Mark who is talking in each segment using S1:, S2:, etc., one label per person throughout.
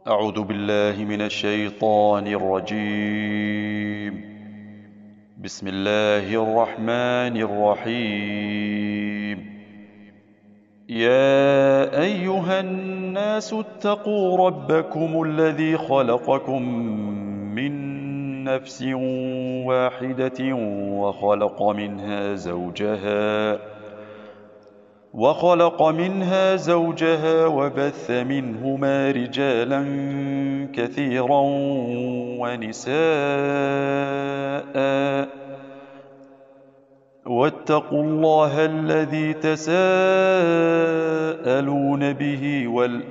S1: أعوذ بالله من الشيطان الرجيم. بسم الله الرحمن الرحيم. يا أيها الناس اتقوا ربكم الذي خلقكم من نفس واحدة وخلق منها زوجها وبث منهما رجالا كثيرا ونساء. واتقوا الله الذي تساءلون به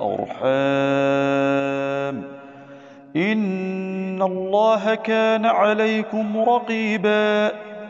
S1: والأرحام إن الله كان عليكم رقيبا.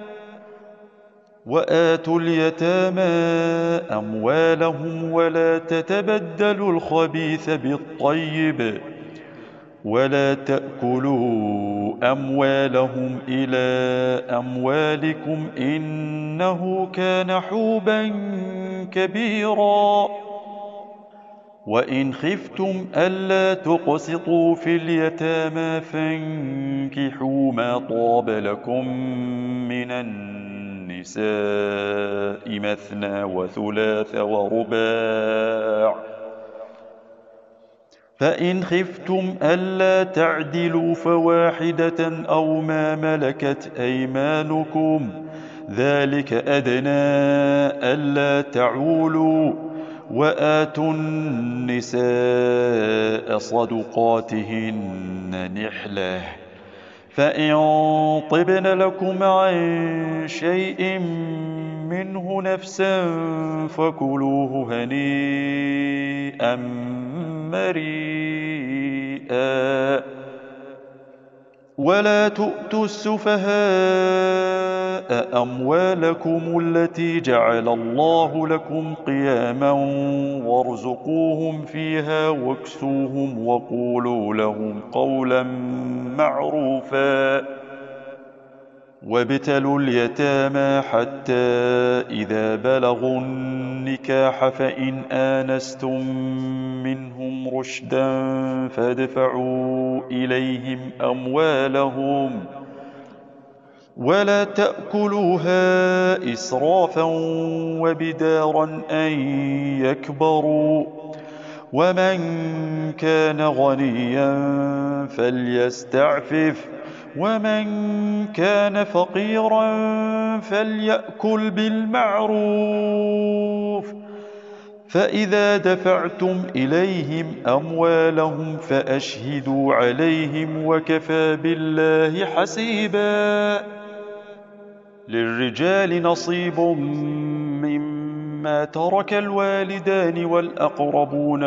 S1: وآتوا اليتامى أموالهم ولا تتبدلوا الخبيث بالطيب ولا تأكلوا أموالهم إلى أموالكم إنه كان حوبا كبيرا. وإن خفتم ألا تقسطوا في اليتامى فانكحوا ما طاب لكم من النساء مثنى وثلاث ورباع، فإن خفتم ألا تعدلوا فواحدة أو ما ملكت أيمانكم ذلك أدنى ألا تعولوا. وآتوا النساء صدقاتهن نحلة، فإن طبن لكم عن شيء منه نفسا فكلوه هنيئا مريئا. ولا تؤتوا السفهاء أموالكم التي جعل الله لكم قياما وارزقوهم فيها واكسوهم وقولوا لهم قولا معروفا. وابتلوا اليتامى حتى إذا بلغوا النكاح فإن آنستم منهم رشدا فادفعوا إليهم أموالهم ولا تأكلوها إسرافا وبدارا أن يكبروا. ومن كان غنيا فليستعفف ومن كان فقيرا فليأكل بالمعروف. فإذا دفعتم إليهم أموالهم فأشهدوا عليهم وكفى بالله حسيبا. للرجال نصيب مما ترك الوالدان والأقربون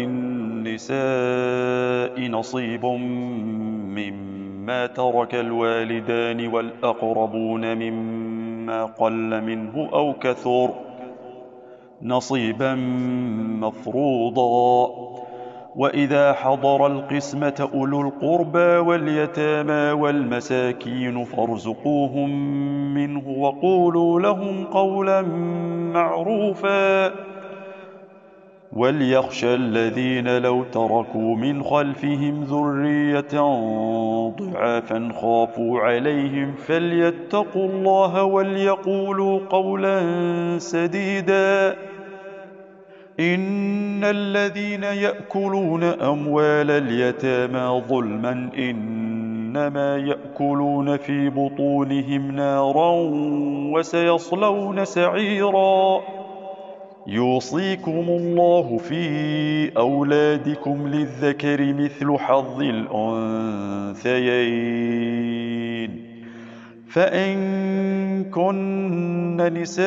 S1: وللنساء نصيب مما ترك الوالدان والأقربون مما قل منه أو كثر نصيبا مفروضا. وإذا حضر القسمة أولو القربى واليتامى والمساكين فارزقوهم منه وقولوا لهم قولا معروفا. وليخشى الذين لو تركوا من خلفهم ذرية ضعافا خافوا عليهم فليتقوا الله وليقولوا قولا سديدا. إن الذين يأكلون أموال اليتامى ظلما إنما يأكلون في بطونهم نارا وسيصلون سعيرا. يوصيكم الله في أولادكم للذكر مثل حظ الأنثيين، فإن كن نساء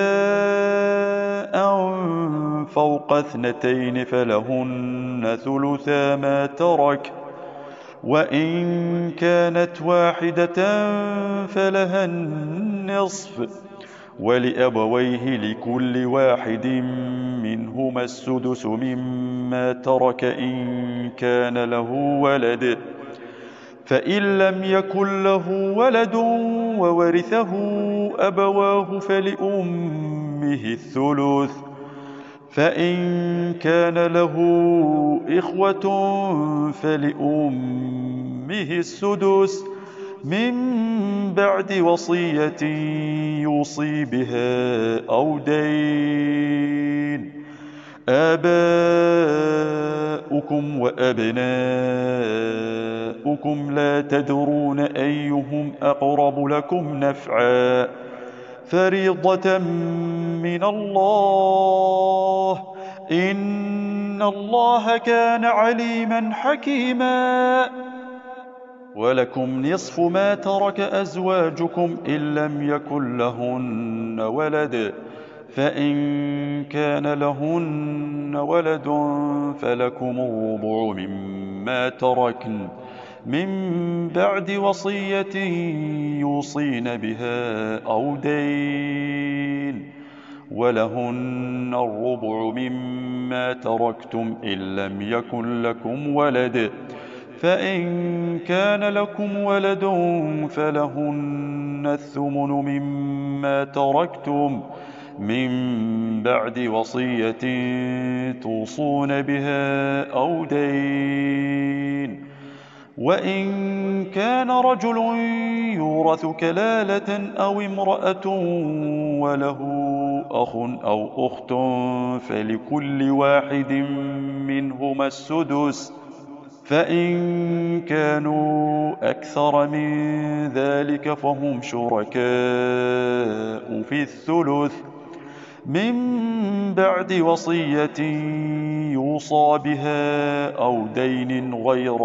S1: فوق 2 فلهن ثلثا ما ترك، وإن كانت واحدة فلها النصف، ولأبويه لكل واحد منهما السدس مما ترك إن كان له ولد، فإن لم يكن له ولد وورثه أبواه فلأمه الثلث، فإن كان له إخوة فلأمه السدس من بعد وصية يوصي بها أو دين. آباؤكم وأبناؤكم لا تدرون أيهم أقرب لكم نفعا فريضة من الله إن الله كان عليما حكيما. ولكم نصف ما ترك أزواجكم إن لم يكن لهن ولد فإن كان لهن ولد فلكم الربع مما تركن من بعد وصية يوصين بها أو دين. ولهن الربع مما تركتم إن لم يكن لكم ولد فإن كان لكم ولد فلهن الثمن مما تركتم من بعد وصية توصون بها أو دين. وإن كان رجل يورث كلالة أو امرأة وله أخ أو أخت فلكل واحد منهما السدس فإن كانوا أكثر من ذلك فهم شركاء في الثلث من بعد وصية يوصى بها أو دين غير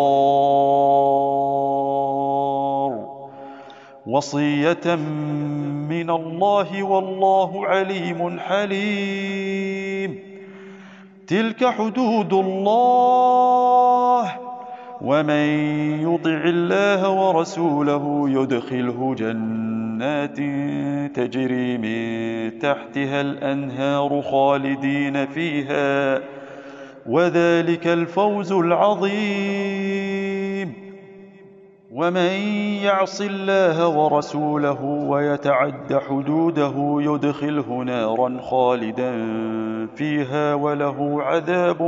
S1: مضار وصية من الله والله عليم حليم. تلك حدود الله ومن يطع الله ورسوله يدخله جنات تجري من تحتها الأنهار خالدين فيها وذلك الفوز العظيم. ومن يعص الله ورسوله ويتعد حدوده يدخله نارا خالدا فيها وله عذاب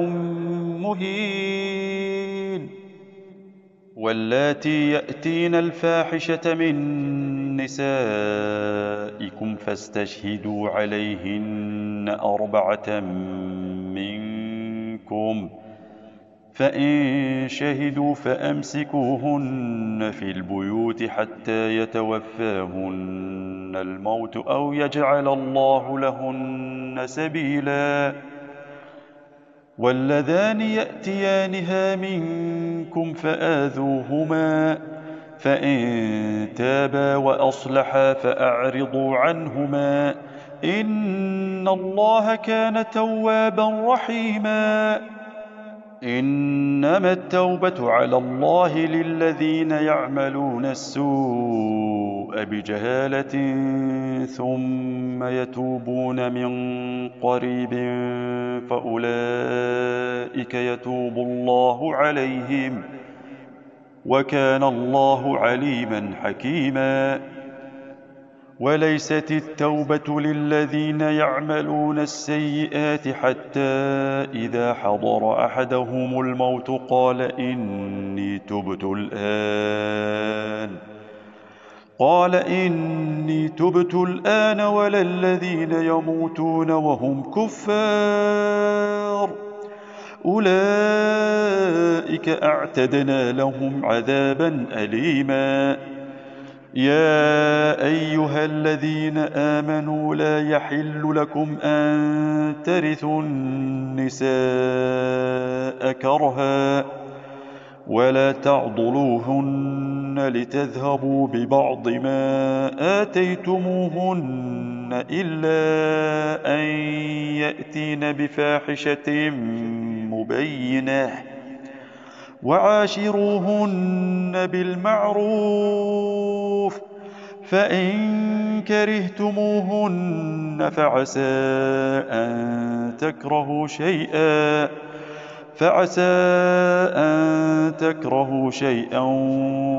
S1: مهين. واللاتي يأتين الفاحشة من نسائكم فاستشهدوا عليهن 4 منكم فإن شهدوا فأمسكوهن في البيوت حتى يتوفاهن الموت أو يجعل الله لهن سبيلا. واللذان يأتيانها منكم فآذوهما فإن تابا وأصلحا فأعرضوا عنهما إن الله كان توابا رحيما. إنما التوبة على الله للذين يعملون السوء بجهالة ثم يتوبون من قريب فأولئك يتوب الله عليهم وكان الله عليما حكيما. وليست التوبة للذين يعملون السيئات حتى إذا حضر أحدهم الموت قال إني تبت الآن ولا الذين يموتون وهم كفار أولئك أعتدنا لهم عذابا أليما. يا أيها الذين آمنوا لا يحل لكم أن ترثوا النساء كرها ولا تعضلوهن لتذهبوا ببعض ما آتيتموهن إلا أن يأتين بفاحشة مبينة وعاشروهن بالمعروف فإن كرهتموهن فعسى أن تكرهوا شيئا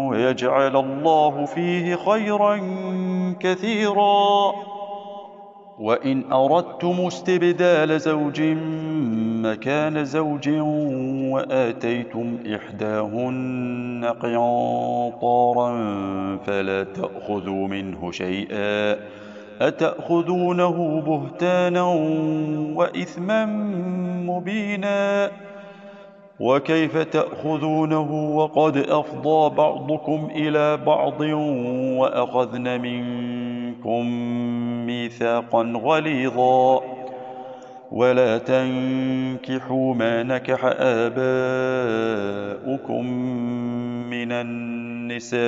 S1: ويجعل الله فيه خيرا كثيرا. وإن أردتم استبدال زوج مكان زوج وآتيتم إحداهن قنطارا فلا تأخذوا منه شيئا أتأخذونه بهتانا وإثما مبينا وكيف تأخذونه وقد أفضى بعضكم إلى بعض وأخذن منكم ميثاقا غليظا ولا تنكحوا ما نكح آباؤكم من النساء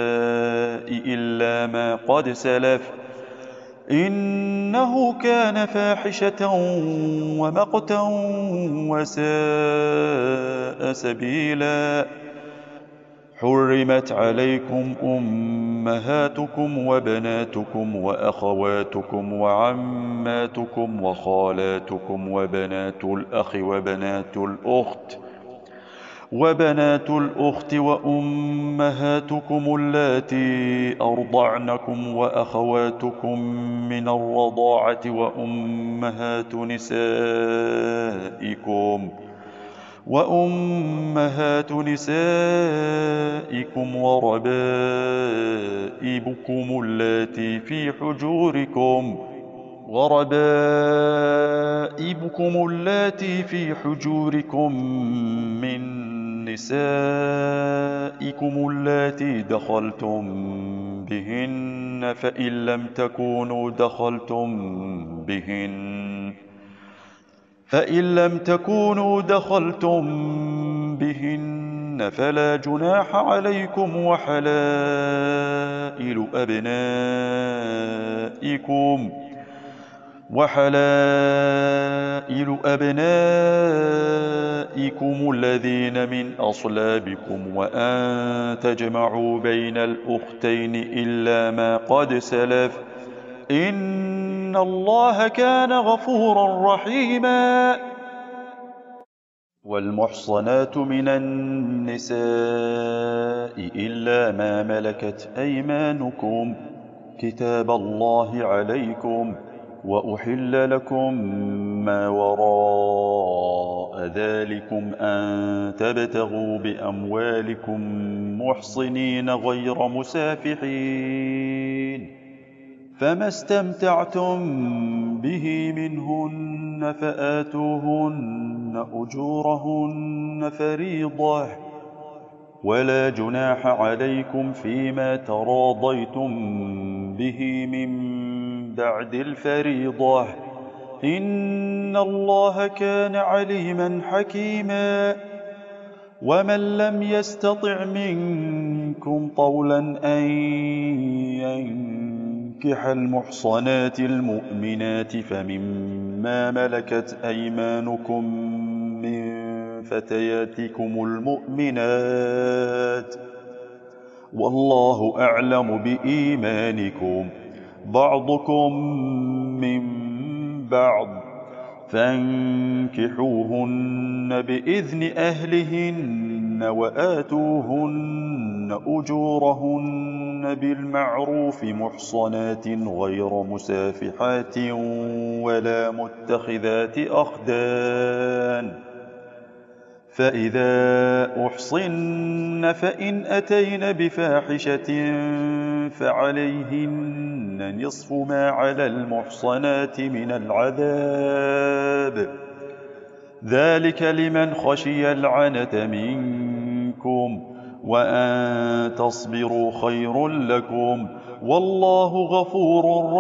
S1: إلا ما قد سلف إنه كان فاحشة ومقتا وساء سبيلا حرمت عليكم أمهاتكم وبناتكم وأخواتكم وعماتكم وخالاتكم وبنات الأخت وأمهاتكم اللاتي أرضعنكم وأخواتكم من الرضاعة وأمهات نسائكم وربائبكم اللاتي في حجوركم من نسائكم اللاتي دخلتم بهن فإن لم تكونوا دخلتم بهن فلا جناح عليكم وحلائل أبنائكم الذين من أصلابكم وأن تجمعوا بين الأختين إلا ما قد سلف إن الله كان غفورا رحيما والمحصنات من النساء إلا ما ملكت أيمانكم كتاب الله عليكم وأحل لكم ما وراء ذلكم أن تبتغوا بأموالكم محصنين غير مسافحين فما استمتعتم به منهن فآتوهن أجورهن فريضة ولا جناح عليكم فيما تراضيتم به من بعد الفريضة إن الله كان عليما حكيما ومن لم يستطع منكم طولا أن ينكح المحصنات المؤمنات فمما ملكت أيمانكم من فتياتكم المؤمنات والله أعلم بإيمانكم بعضكم من بعض فانكحوهن بإذن أهلهن وآتوهن أجورهن بالمعروف محصنات غير مسافحات ولا متخذات أخدان فإذا أحصن فإن أتين بفاحشة فعليهن نصف ما على المحصنات من العذاب ذلك لمن خشي العنة منكم وأن تصبروا خير لكم والله غفور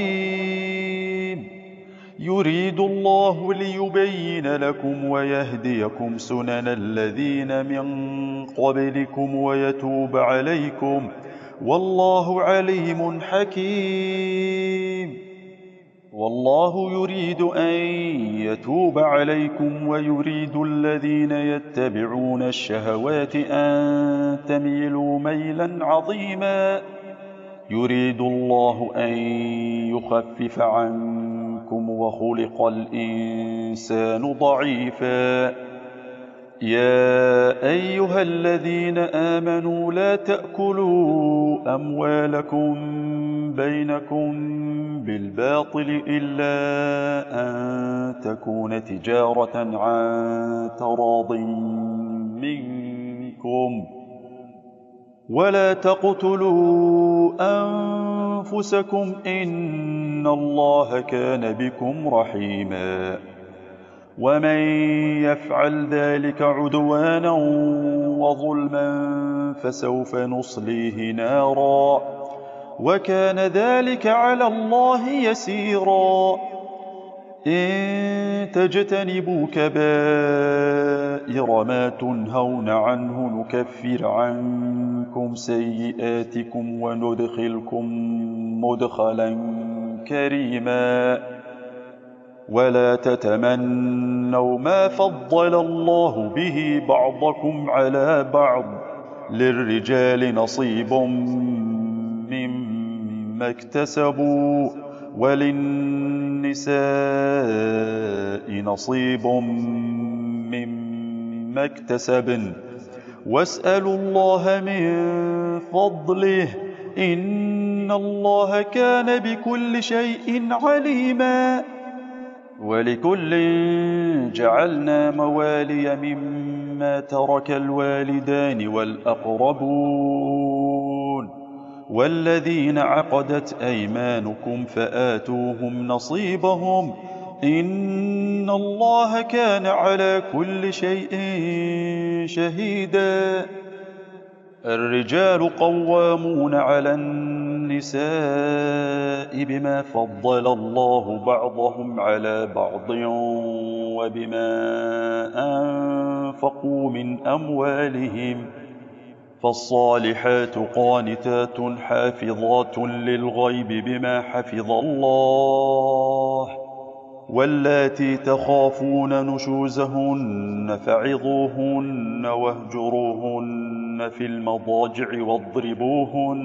S1: رحيم يريد الله ليبين لكم ويهديكم سنن الذين من قبلكم ويتوب عليكم والله عليم حكيم والله يريد أن يتوب عليكم ويريد الذين يتبعون الشهوات أن تميلوا ميلا عظيما يريد الله أن يخفف عنكم وخلق الإنسان ضعيفا يا أيها الذين آمنوا لا تأكلوا أموالكم بينكم بالباطل إلا أن تكون تجارة عن تراض منكم ولا تقتلوا أنفسكم إن الله كان بكم رحيما ومن يفعل ذلك عدوانا وظلما فسوف نصليه نارا وكان ذلك على الله يسيرا إن تجتنبوا كبائر ما تنهون عنه نكفر عنكم سيئاتكم وندخلكم مدخلا كريما ولا تتمنوا ما فضل الله به بعضكم على بعض للرجال نصيب مما اكتسبوا وللنساء نصيب مما اكتسبن واسألوا الله من فضله إن الله كان بكل شيء عليما ولكل جعلنا موالي مما ترك الوالدان والأقربون والذين عقدت أيمانكم فآتوهم نصيبهم إن الله كان على كل شيء شهيدا الرجال قوامون على النساء بما فضل الله بعضهم على بعض وبما أنفقوا من أموالهم فالصالحات قانتات حافظات للغيب بما حفظ الله واللاتي تخافون نشوزهن فعظوهن واهجروهن في المضاجع واضربوهن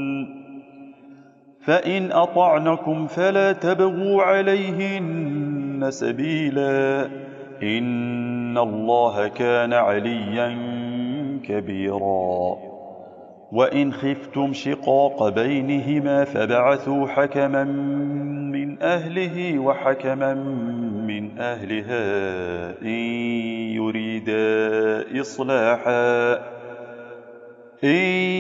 S1: فإن أطعنكم فلا تبغوا عليهن سبيلا إن الله كان عليا كبيرا وإن خفتم شقاق بينهما فبعثوا حكما من أهله وحكما من أهلها إن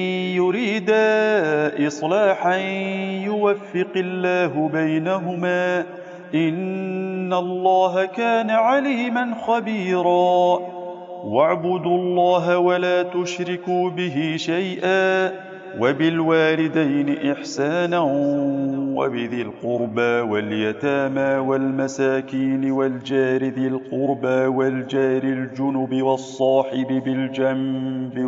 S1: يريدا إصلاحا يوفق الله بينهما إن الله كان عليما خبيرا واعبدوا الله ولا تشركوا به شيئا وبالوالدين إحسانا وبذي القربى واليتامى والمساكين والجار ذي القربى والجار الجنب والصاحب بالجنب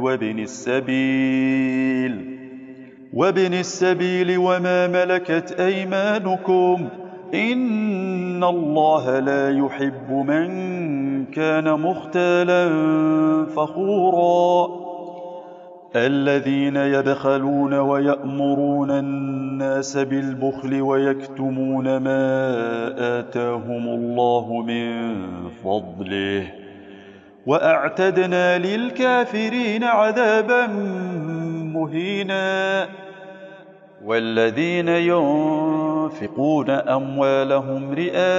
S1: وابن السبيل وما ملكت أيمانكم إن الله لا يحب من كان مختالا فخورا الذين يبخلون ويأمرون الناس بالبخل ويكتمون ما آتاهم الله من فضله وأعتدنا للكافرين عذابا مهينا والذين ينفقون أموالهم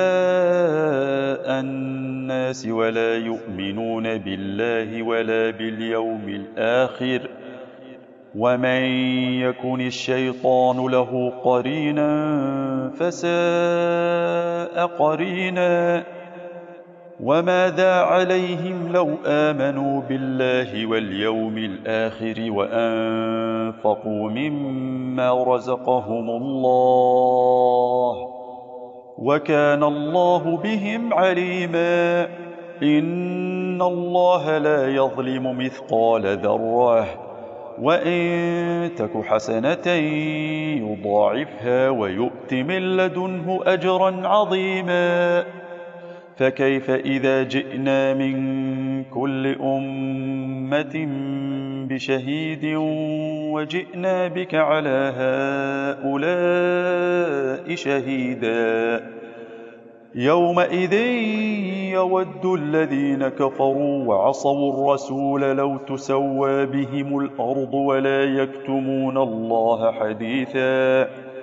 S1: رئاء الناس ولا يؤمنون بالله ولا باليوم الآخر ومن يكن الشيطان له قرينا فساء قرينا وماذا عليهم لو آمنوا بالله واليوم الآخر وأنفقوا مما رزقهم الله وكان الله بهم عليما إن الله لا يظلم مثقال ذرة وإن تك حسنة يضاعفها ويؤت من لدنه أجرا عظيما فكيف إذا جئنا من كل أمة بشهيد وجئنا بك على هؤلاء شهيدا يومئذ يود الذين كفروا وعصوا الرسول لو تسوى بهم الأرض ولا يكتمون الله حديثا.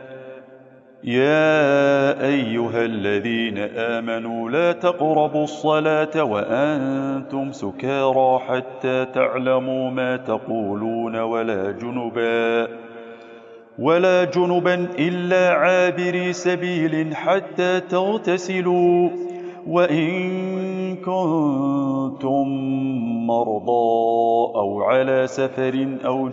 S1: يا أيها الذين آمنوا لا تقربوا الصلاة وأنتم سكارى حتى تعلموا ما تقولون ولا جنبا إلا عابري سبيل حتى تغتسلوا وإن كنتم مرضى أو على سفر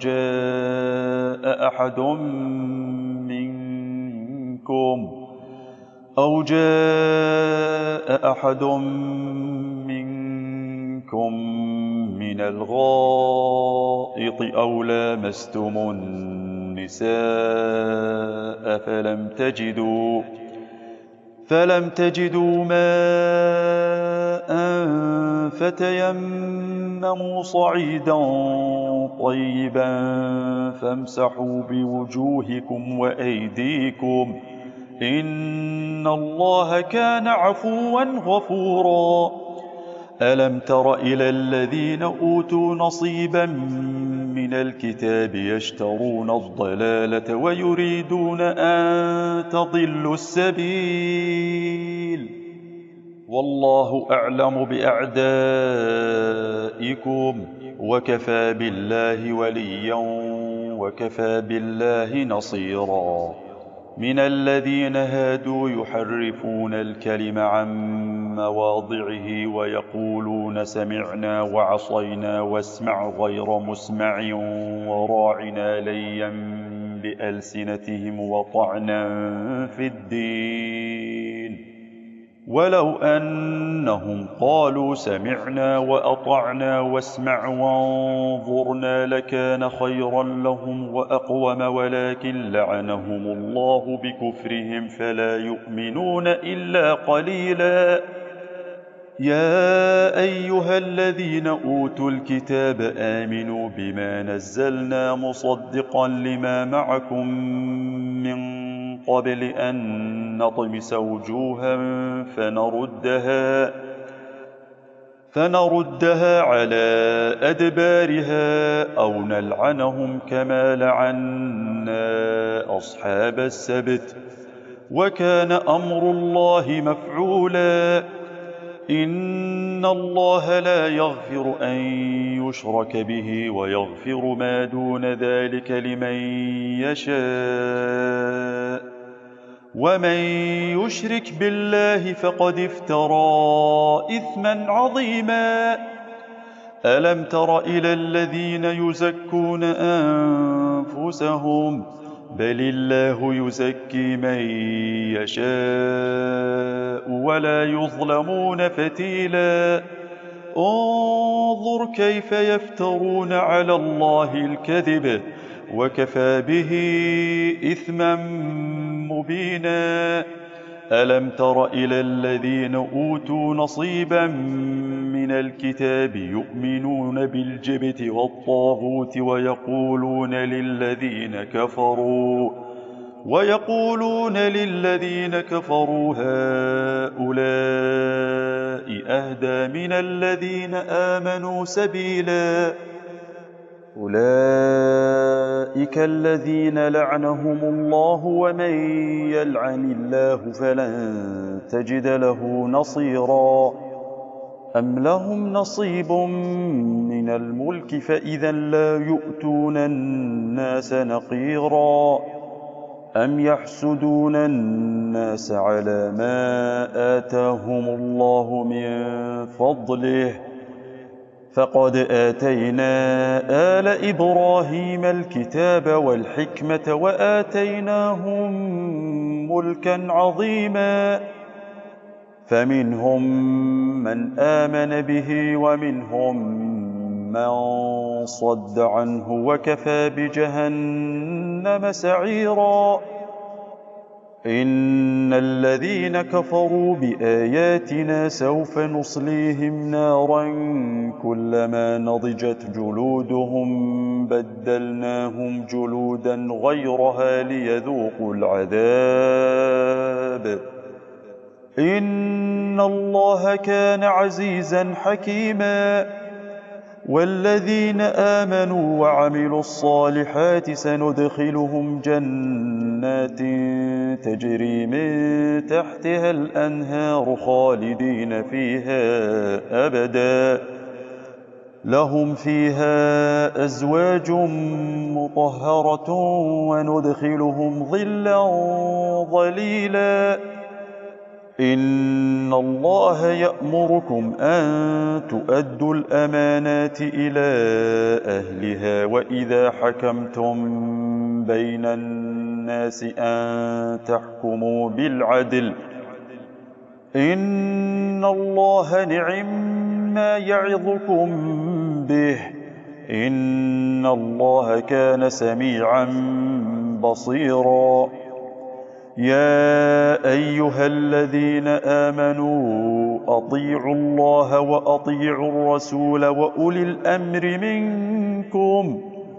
S1: أو جاء أحد منكم من الغائط أو لامستم النساء فلم تجدوا ماء فتيمموا صعيدا طيبا فامسحوا بوجوهكم وأيديكم إن الله كان عفوا غفورا. ألم تر إلى الذين أوتوا نصيبا من الكتاب يشترون الضلالة ويريدون أن تضلوا السبيل والله أعلم بأعدائكم وكفى بالله وليا وكفى بالله نصيرا. من الذين هادوا يحرفون الكلم عن مواضعه ويقولون سمعنا وعصينا واسمع غير مسمع وراعنا ليا بألسنتهم وطعنا في الدين ولو أنهم قالوا سمعنا وأطعنا واسمع وانظرنا لكان خيرا لهم وأقوم ولكن لعنهم الله بكفرهم فلا يؤمنون إلا قليلا. يا أيها الذين أوتوا الكتاب آمنوا بما نزلنا مصدقا لما معكم من قبل أن نطمس وجوها فنردها على أدبارها أو نلعنهم كما لعنا أصحاب السبت وكان أمر الله مفعولا. إن الله لا يغفر أن يشرك به ويغفر ما دون ذلك لمن يشاء ومن يشرك بالله فقد افترى إثما عظيما. ألم تر إلى الذين يزكون أنفسهم بل الله يزكي من يشاء ولا يظلمون فتيلا. انظر كيف يفترون على الله الكذب وكفى به إثما مبينا. ألم تر إلى الذين أوتوا نصيبا من الكتاب يؤمنون بالجبت والطاغوت ويقولون للذين كفروا هؤلاء أهدى من الذين آمنوا سبيلا. أولئك الذين لعنهم الله ومن يلعن الله فلن تجد له نصيرا. أم لهم نصيب من الملك فإذا لا يؤتون الناس نقيرا. أم يحسدون الناس على ما آتاهم الله من فضله فقد آتينا آل إبراهيم الكتاب والحكمة وآتيناهم ملكا عظيما. فمنهم من آمن به ومنهم من صد عنه وكفى بجهنم سعيرا. إن الذين كفروا بآياتنا سوف نصليهم نارا كلما نضجت جلودهم بدلناهم جلودا غيرها ليذوقوا العذاب إن الله كان عزيزا حكيما. والذين آمنوا وعملوا الصالحات سندخلهم جنات تجري من تحتها الأنهار خالدين فيها أبدا، لهم فيها أزواج مطهرة وندخلهم ظلا ظليلا. إن الله يأمركم أن تؤدوا الأمانات إلى أهلها وإذا حكمتم بين الناس أن تحكموا بالعدل. إن الله نعم يعظكم به، إن الله كان سميعا بصيرا. يا أيها الذين آمنوا أطيعوا الله وأطيعوا الرسول وأولي الأمر منكم،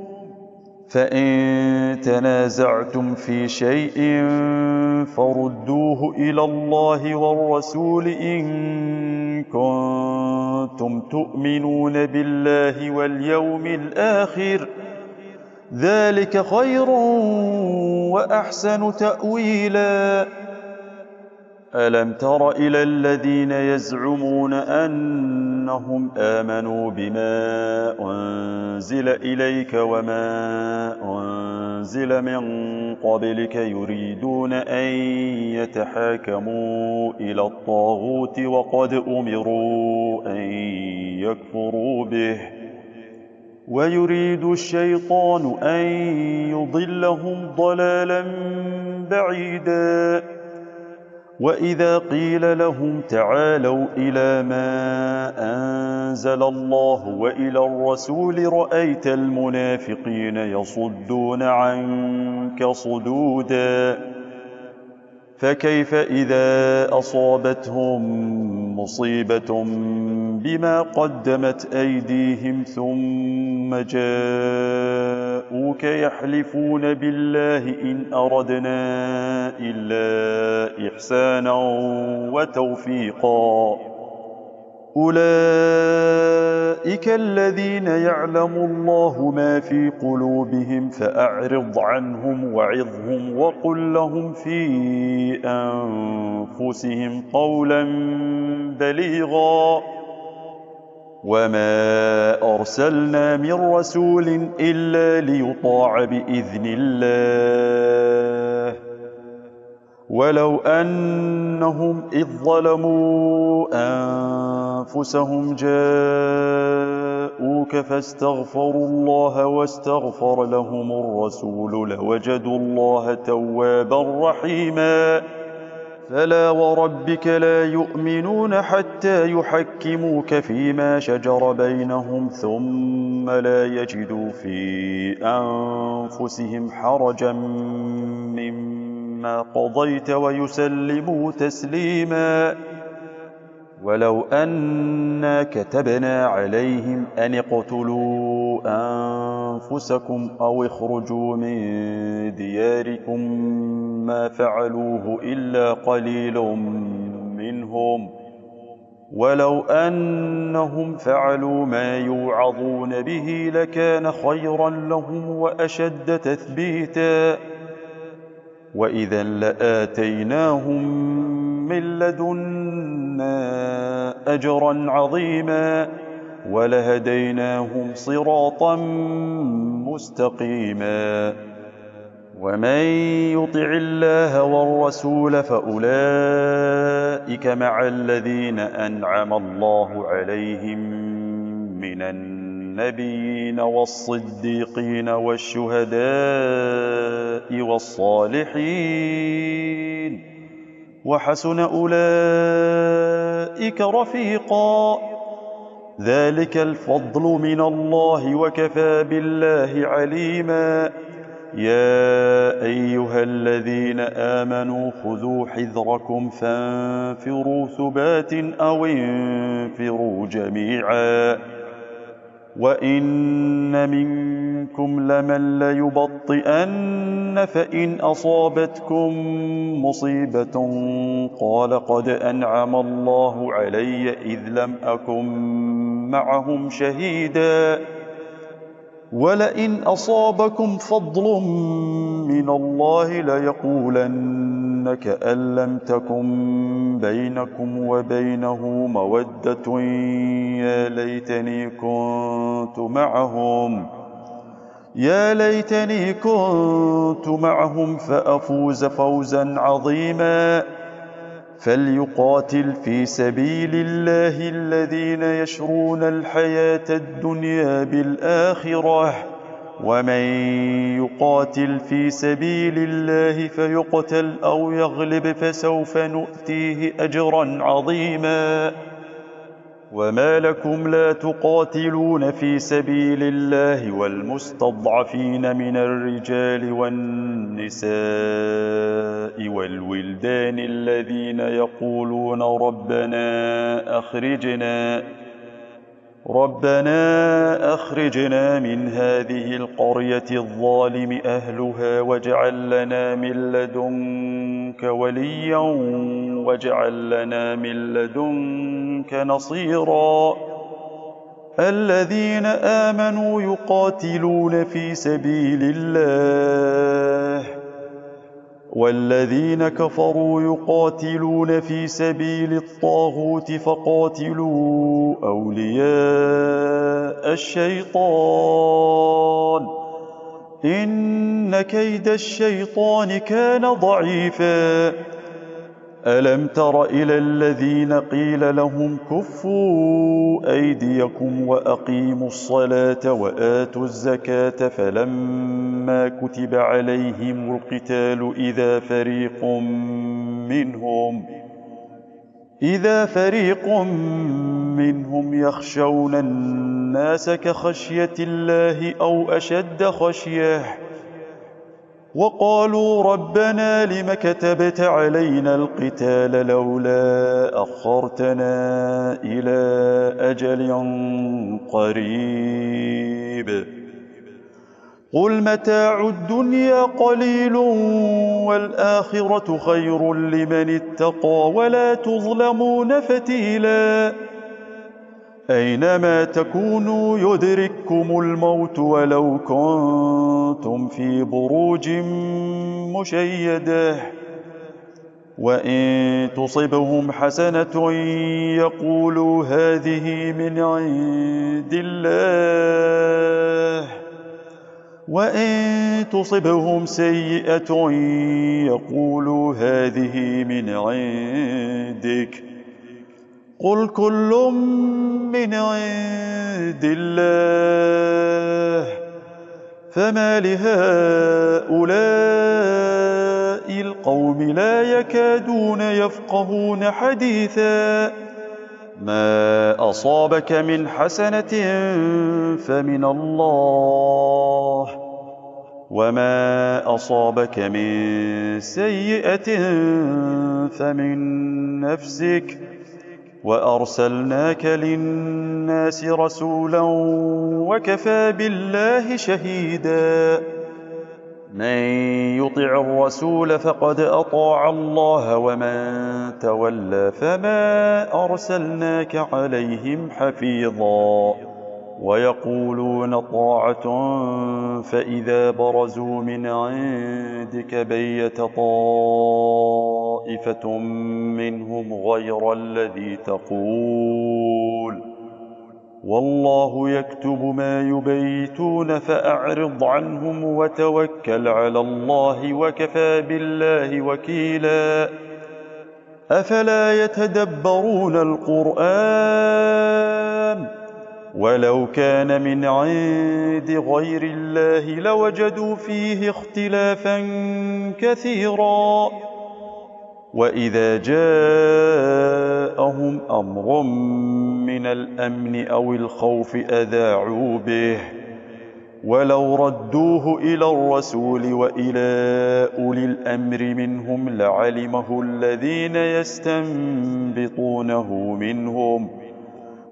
S1: فإن تنازعتم في شيء فردوه إلى الله والرسول إن كنتم تؤمنون بالله واليوم الآخر، ذلك خير وأحسن تأويلا. ألم تر إلى الذين يزعمون أنهم آمنوا بما أنزل إليك وما أنزل من قبلك يريدون أن يتحاكموا إلى الطاغوت وقد أمروا أن يكفروا به، ويريد الشيطان أن يضلهم ضلالا بعيدا. وإذا قيل لهم تعالوا إلى ما أنزل الله وإلى الرسول رأيت المنافقين يصدون عنك صدودا. فكيف إذا أصابتهم مصيبة بما قدمت أيديهم ثم جاءوك يحلفون بالله إن أردنا إلا إحسانا وتوفيقا. أولئك الذين يعلم الله ما في قلوبهم فأعرض عنهم وعظهم وقل لهم في أنفسهم قولا بليغا. وما أرسلنا من رسول إلا ليطاع بإذن الله، ولو أنهم إذ ظلموا أنفسهم جاءوك فاستغفروا الله واستغفر لهم الرسول لوجدوا الله توابا رحيما. فلا وربك لا يؤمنون حتى يحكموك فيما شجر بينهم ثم لا يجدوا في أنفسهم حرجا مما قضيت ويسلموا تسليما. ولو أنا كتبنا عليهم أن اقتلوا أنفسكم أو اخرجوا من دياركم ما فعلوه إلا قليل منهم، ولو أنهم فعلوا ما يوعظون به لكان خيرا لهم وأشد تثبيتا. وإذا لآتيناهم من لدنا أجرا عظيما ولهديناهم صراطا مستقيما. ومن يطع الله والرسول فأولئك مع الذين أنعم الله عليهم من النبيين والصديقين والشهداء والصالحين، وحسن أولئك رفيقا. ذلك الفضل من الله وكفى بالله عليما. يا أيها الذين آمنوا خذوا حذركم فانفروا ثبات أو انفروا جميعا. وإن منكم منكم لمن ليبطئن فإن أصابتكم مصيبة قال قد أنعم الله علي إذ لم أكن معهم شهيدا ولئن أصابكم فضل من الله ليقولن كأن لم تكن بينكم وبينه مودة يا ليتني كنت معهم فأفوز فوزا عظيما فليقاتل في سبيل الله الذين يشرون الحياة الدنيا بالآخرة ومن يقاتل في سبيل الله فيقتل أو يغلب فسوف نؤتيه أجرا عظيما وما لكم لا تقاتلون في سبيل الله والمستضعفين من الرجال والنساء والولدان الذين يقولون ربنا أخرجنا من هذه القرية الظالم أهلها واجعل لنا من لدنك وليا واجعل لنا من لدنك نصيرا الذين آمنوا يقاتلون في سبيل الله والذين كفروا يقاتلون في سبيل الطاغوت فقاتلوا أولياء الشيطان إن كيد الشيطان كان ضعيفا ألم تر إلى الذين قيل لهم كفوا أيديكم وأقيموا الصلاة وآتوا الزكاة فلما كتب عليهم القتال إذا فريق منهم يخشون الناس كخشية الله أو أشد خشية وقالوا ربنا لم كتبت علينا القتال لولا أخرتنا إلى أجل قريب قل متاع الدنيا قليل والآخرة خير لمن اتقى ولا تظلمون فتيلا أينما تكونوا يدرككم الموت ولو كنتم في بروج مشيدة وإن تصبهم حسنة يقولوا هذه من عند الله وإن تصبهم سيئة يقولوا هذه من عندك قل كل من عند الله فما لهؤلاء القوم لا يكادون يفقهون حديثا ما أصابك من حسنة فمن الله وما أصابك من سيئة فمن نفسك وأرسلناك للناس رسولا وكفى بالله شهيدا من يطع الرسول فقد أطاع الله ومن تولى فما أرسلناك عليهم حفيظا ويقولون طاعة فإذا برزوا من عندك بيت طائفة منهم غير الذي تقول والله يكتب ما يبيتون فأعرض عنهم وتوكل على الله وكفى بالله وكيلا أفلا يتدبرون القرآن ولو كان من عند غير الله لوجدوا فيه اختلافا كثيرا وإذا جاءهم أمر من الأمن أو الخوف أذاعوا به ولو ردوه إلى الرسول وإلى أولي الأمر منهم لعلمه الذين يستنبطونه منهم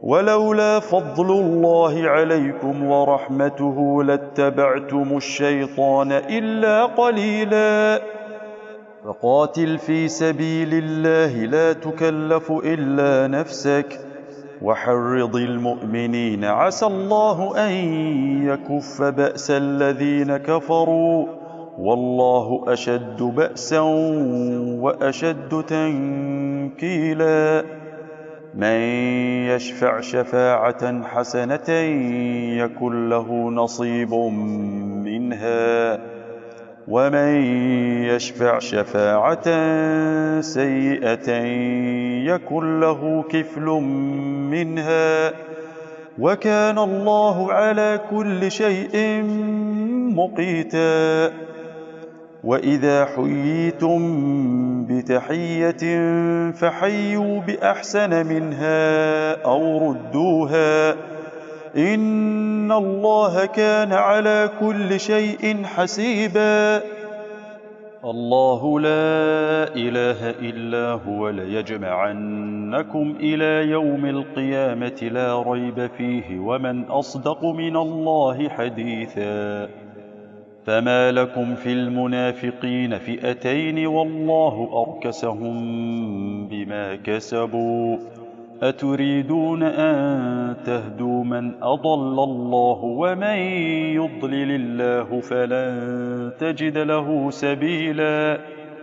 S1: ولولا فضل الله عليكم ورحمته لاتبعتم الشيطان إلا قليلا. فقاتل في سبيل الله لا تكلف إلا نفسك وحرض المؤمنين عسى الله أن يكف بأس الذين كفروا والله أشد بأسا وأشد تنكيلا. من يشفع شفاعة حسنة يكن له نصيب منها ومن يشفع شفاعة سيئة يكن له كفل منها وكان الله على كل شيء مقيتا. وإذا حييتم بتحية فحيوا بأحسن منها أو ردوها إن الله كان على كل شيء حسيبا. الله لا إله إلا هو ليجمعنكم إلى يوم القيامة لا ريب فيه ومن أصدق من الله حديثا. فما لكم في المنافقين فئتين والله أركسهم بما كسبوا أتريدون أن تهدوا من أضل الله ومن يضلل الله فلن تجد له سبيلا.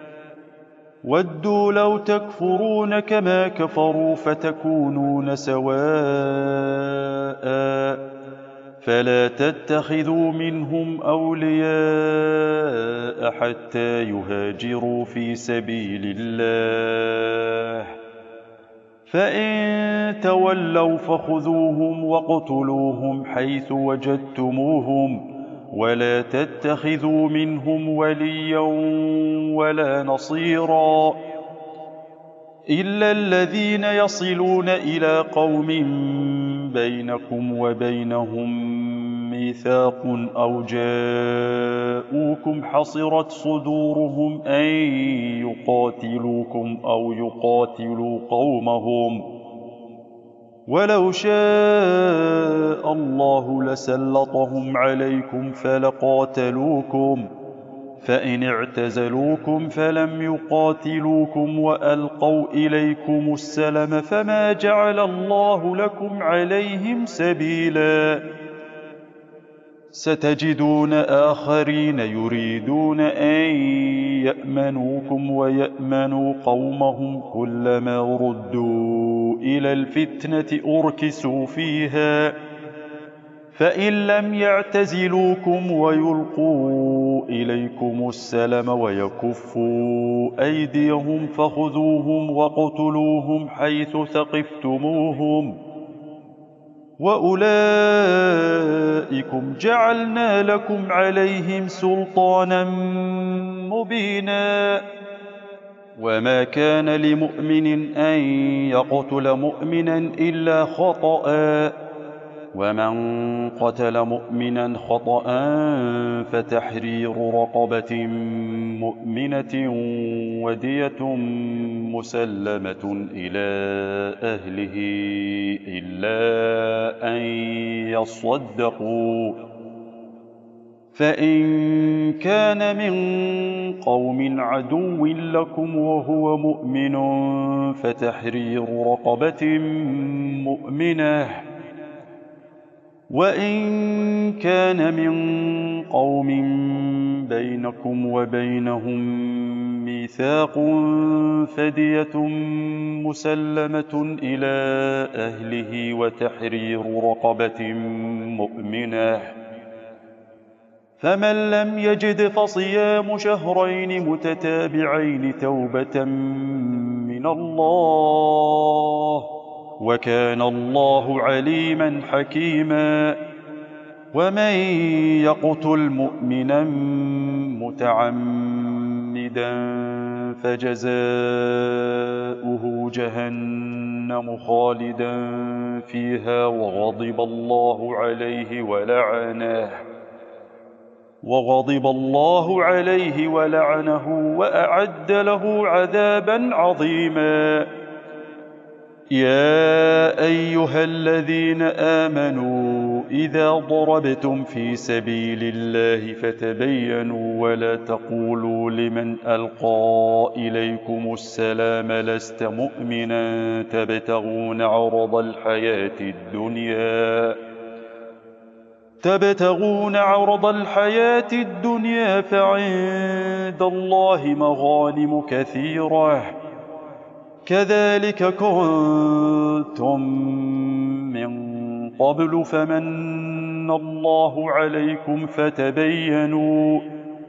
S1: ودوا لو تكفرون كما كفروا فتكونون سواء فلا تتخذوا منهم أولياء حتى يهاجروا في سبيل الله فإن تولوا فخذوهم واقتلوهم حيث وجدتموهم ولا تتخذوا منهم وليا ولا نصيرا إلا الذين يصلون إلى قوم بينكم وبينهم ميثاق أو جاءوكم حصرت صدورهم أن يقاتلوكم أو يقاتلوا قومهم ولو شاء الله لسلطهم عليكم فلقاتلوكم فإن اعتزلوكم فلم يقاتلوكم وألقوا إليكم السلم فما جعل الله لكم عليهم سبيلا. ستجدون آخرين يريدون أن يأمنوكم ويأمنوا قومهم كلما ردوا إلى الفتنة أركسوا فيها فإن لم يعتزلوكم ويلقوا إليكم السلم ويكفوا أيديهم فخذوهم واقتلوهم حيث ثقفتموهم وأولئكم جعلنا لكم عليهم سلطانا مبينا. وما كان لمؤمن أن يقتل مؤمنا إلا خطأ ومن قتل مؤمنا خطأ فتحرير رقبة مؤمنة ودية مسلمة إلى أهله إلا أن يصدقوا فإن كان من قوم عدو لكم وهو مؤمن فتحرير رقبة مؤمنة وإن كان من قوم بينكم وبينهم ميثاق فدية مسلمة إلى أهله وتحرير رقبة مؤمنة فمن لم يجد فصيام شهرين متتابعين توبة من الله وكان الله عليما حكيما. ومن يقتل مؤمنا متعمدا فجزاؤه جهنم خالدا فيها وغضب الله عليه ولعنه وأعد له عذابا عظيما. يا أيها الذين آمنوا إذا ضربتم في سبيل الله فتبينوا ولا تقولوا لمن ألقى إليكم السلام لست مؤمنا تبتغون عرض الحياة الدنيا فعند الله مغانم كثيرة كذلك كنتم من قبل فمن الله عليكم فتبينوا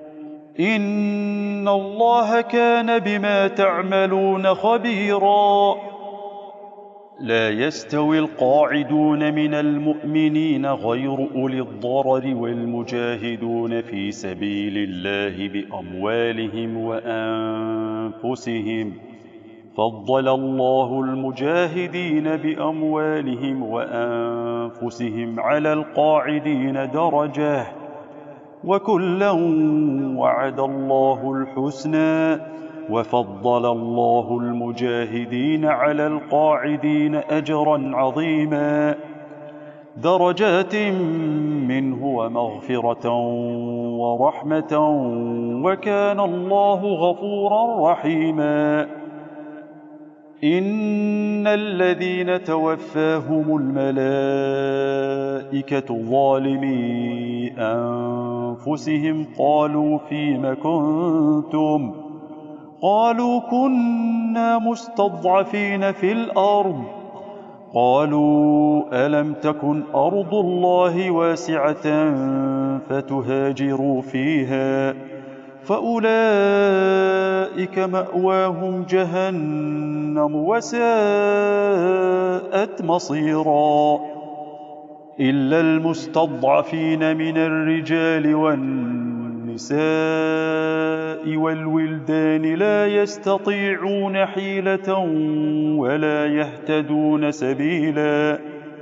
S1: إن الله كان بما تعملون خبيرا. لا يستوي القاعدون من المؤمنين غير أولي الضرر والمجاهدون في سبيل الله بأموالهم وأنفسهم فضل الله المجاهدين بأموالهم وأنفسهم على القاعدين درجة وكلا وعد الله الحسنى وفضل الله المجاهدين على القاعدين أجرا عظيما درجات منه ومغفرة ورحمة وكان الله غفورا رحيما. إن الذين توفاهم الملائكة ظالمي أنفسهم قالوا فيم كنتم قالوا كنا مستضعفين في الأرض قالوا ألم تكن أرض الله واسعة فتهاجروا فيها فأولئك مأواهم جهنم وساءت مصيرا. إلا المستضعفين من الرجال والنساء والولدان لا يستطيعون حيلة ولا يهتدون سبيلا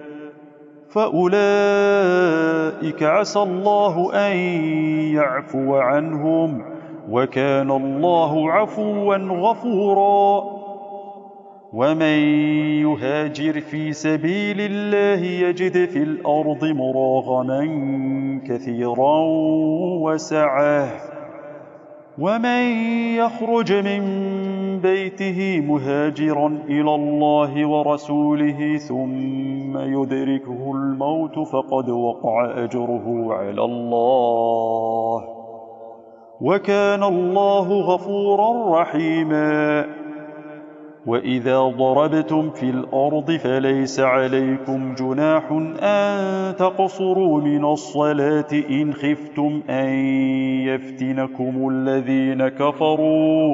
S1: فأولئك عسى الله أن يعفو عنهم وكان الله عفوا غفورا. ومن يهاجر في سبيل الله يجد في الأرض مراغما كثيرا وسعة ومن يخرج من بيته مهاجرا إلى الله ورسوله ثم يدركه الموت فقد وقع أجره على الله وكان الله غفورا رحيما. وإذا ضربتم في الأرض فليس عليكم جناح أن تقصروا من الصلاة إن خفتم أن يفتنكم الذين كفروا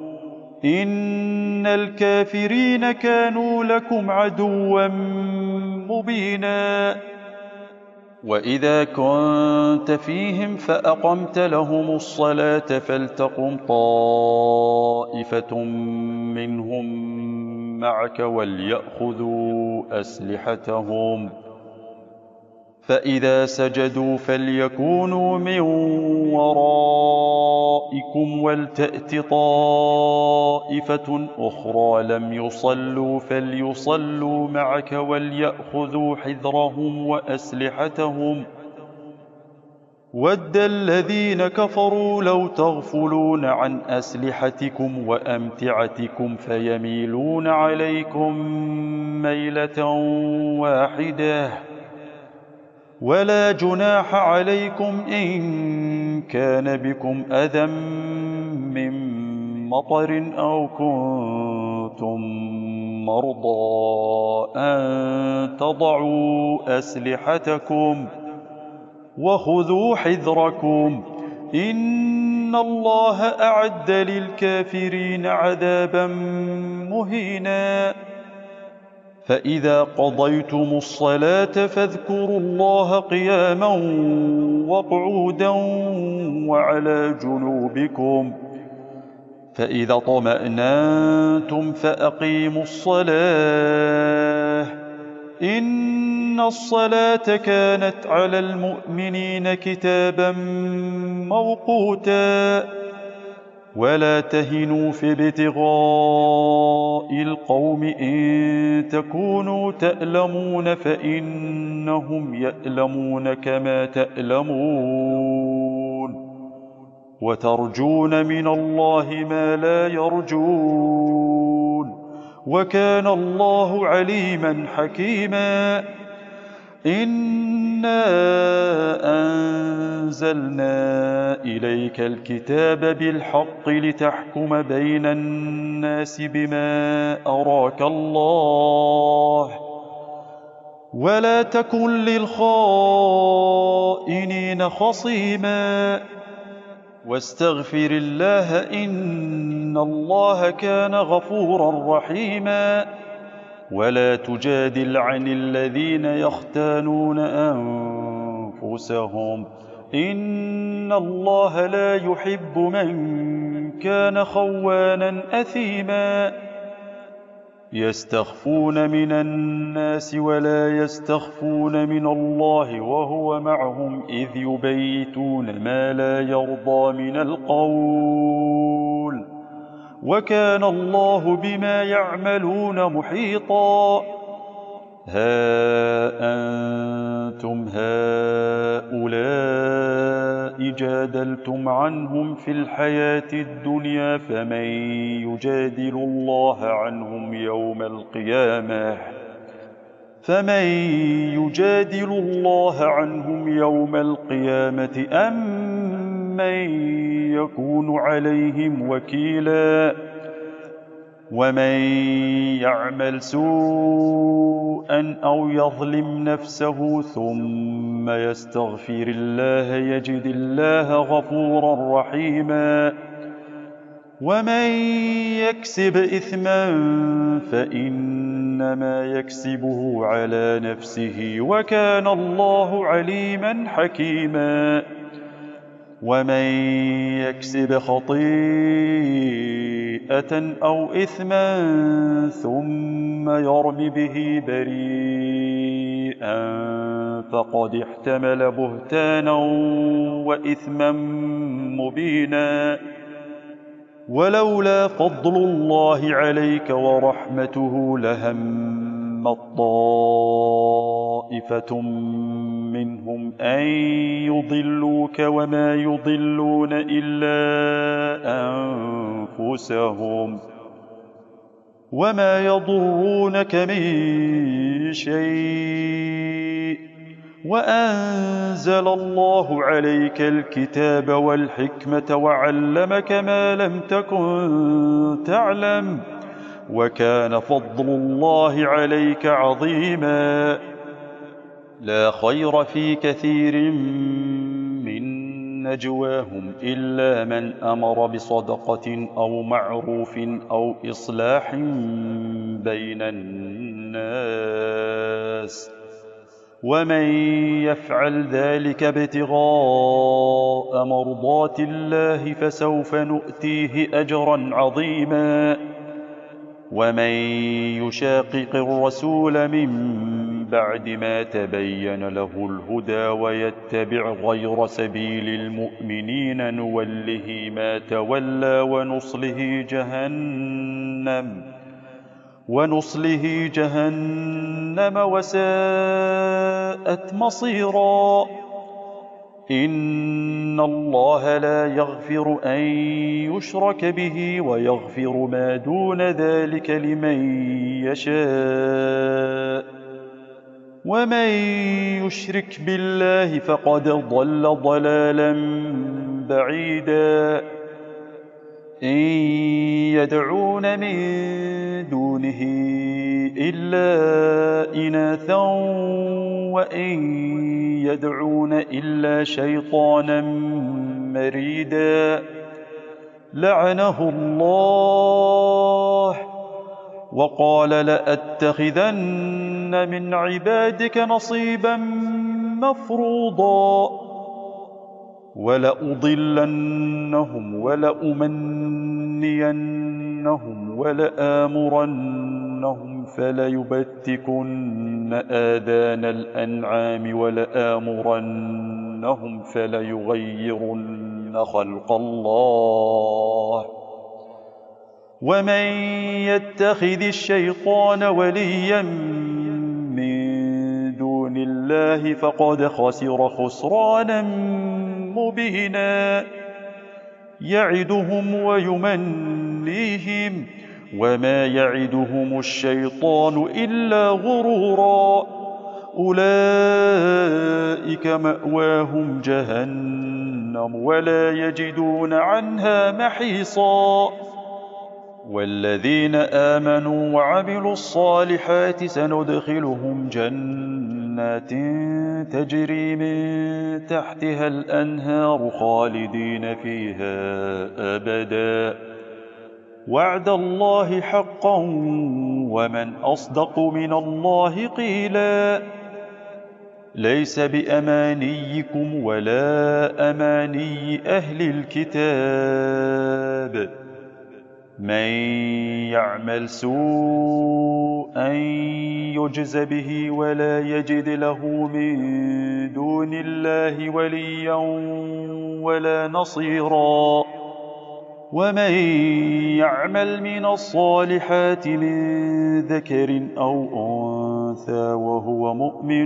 S1: إن الكافرين كانوا لكم عدوا مبينا. وإذا كنت فيهم فأقمت لهم الصلاة فلتقم طائفة منهم معك وليأخذوا أسلحتهم فإذا سجدوا فليكونوا من ورائكم ولتأت طائفة أخرى لم يصلوا فليصلوا معك وليأخذوا حذرهم وأسلحتهم ود الذين كفروا لو تغفلون عن أسلحتكم وأمتعتكم فيميلون عليكم ميلة واحدة ولا جناح عليكم إن كان بكم أذى من مطر أو كنتم مرضى أن تضعوا أسلحتكم وخذوا حذركم إن الله أعد للكافرين عذابا مهينا. فإذا قضيتم الصلاة فاذكروا الله قياما وقعودا وعلى جنوبكم فإذا طمأننتم فأقيموا الصلاة إن الصلاة كانت على المؤمنين كتابا موقوتا. ولا تهنوا في ابتغاء القوم إن تكونوا تألمون فإنهم يألمون كما تألمون وترجون من الله ما لا يرجون وكان الله عليما حكيما إنا أنزلنا إليك الكتاب بالحق لتحكم بين الناس بما أراك الله ولا تكن للخائنين خصيما واستغفر الله إن الله كان غفورا رحيما ولا تجادل عن الذين يختانون أنفسهم إن الله لا يحب من كان خوانا أثيما يستخفون من الناس ولا يستخفون من الله وهو معهم إذ يبيتون ما لا يرضى من القول وكان الله بما يعملون محيطا ها أنتم هؤلاء جادلتم عنهم في الحياة الدنيا فمن يجادل الله عنهم يوم القيامة أم من يكون عليهم وكيلا ومن يعمل سوءا أو يظلم نفسه ثم يستغفر الله يجد الله غفورا رحيما ومن يكسب إثما فإنما يكسبه على نفسه وكان الله عليما حكيما ومن يكسب خطيئة أو إثما ثم يرم به بريئا فقد احتمل بهتانا وإثما مبينا ولولا فضل الله عليك ورحمته لهمت طائفة منهم أن يضلوك وما يضلون إلا أنفسهم وما يضرونك من شيء وأنزل الله عليك الكتاب والحكمة وعلمك ما لم تكن تعلم وكان فضل الله عليك عظيما لا خير في كثير من نجواهم إلا من أمر بصدقة أو معروف أو إصلاح بين الناس ومن يفعل ذلك ابتغاء مرضات الله فسوف نؤتيه أجرا عظيما ومن يشاقق الرسول من بعد ما تبين له الهدى ويتبع غير سبيل المؤمنين نوله ما تولى ونصله جهنم وساءت مصيرا إن الله لا يغفر أن يشرك به ويغفر ما دون ذلك لمن يشاء ومن يشرك بالله فقد ضل ضلالا بعيدا إن يدعون من دونه إلا إناثا وإن يدعون إلا شيطانا مريدا لعنه الله وقال لأتخذن من عبادك نصيبا مفروضا ولأضلنهم ولأمنينهم ولآمرنهم فليبتكن آذان الأنعام ليبتلونهم فليغيرن خلق الله. ومن يتخذ الشيطان وليا من دون الله فقد خسر خسرانا مبينا. يعدهم ويمنيهم وما يعدهم الشيطان إلا غرورا. أولئك مأواهم جهنم ولا يجدون عنها محيصا. والذين آمنوا وعملوا الصالحات سندخلهم جنات تجري من تحتها الأنهار خالدين فيها أبدا. وعد الله حقا ومن أصدق من الله قيلا. ليس بأمانيكم ولا أماني أهل الكتاب. من يعمل سوءا يجز به ولا يجد له من دون الله وليا ولا نصيرا. ومن يعمل من الصالحات من ذكر أو أنثى وهو مؤمن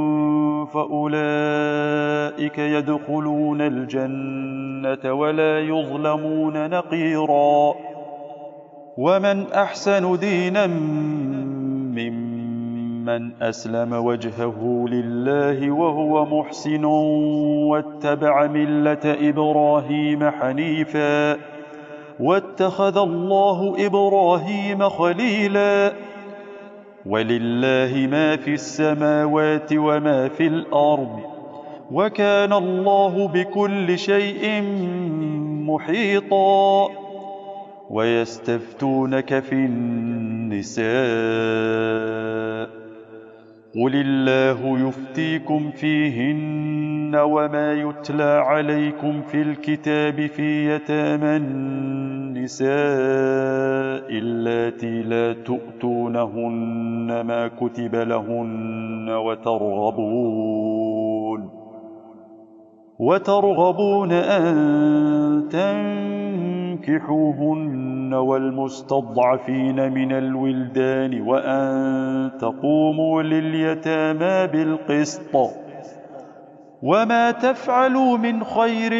S1: فأولئك يدخلون الجنة ولا يظلمون نقيرا. ومن أحسن دينا ممن أسلم وجهه لله وهو محسن واتبع ملة إبراهيم حنيفا واتخذ الله إبراهيم خليلا. ولله ما في السماوات وما في الأرض وكان الله بكل شيء محيطا. ويستفتونك في النساء قل الله يفتيكم فيهن وما يتلى عليكم في الكتاب في يتامى النساء اللاتي لا تؤتونهن ما كتب لهن وترغبون أن تنكحوهن والمستضعفين من الولدان وأن تقوموا لليتامى بالقسط. وما تفعلوا من خير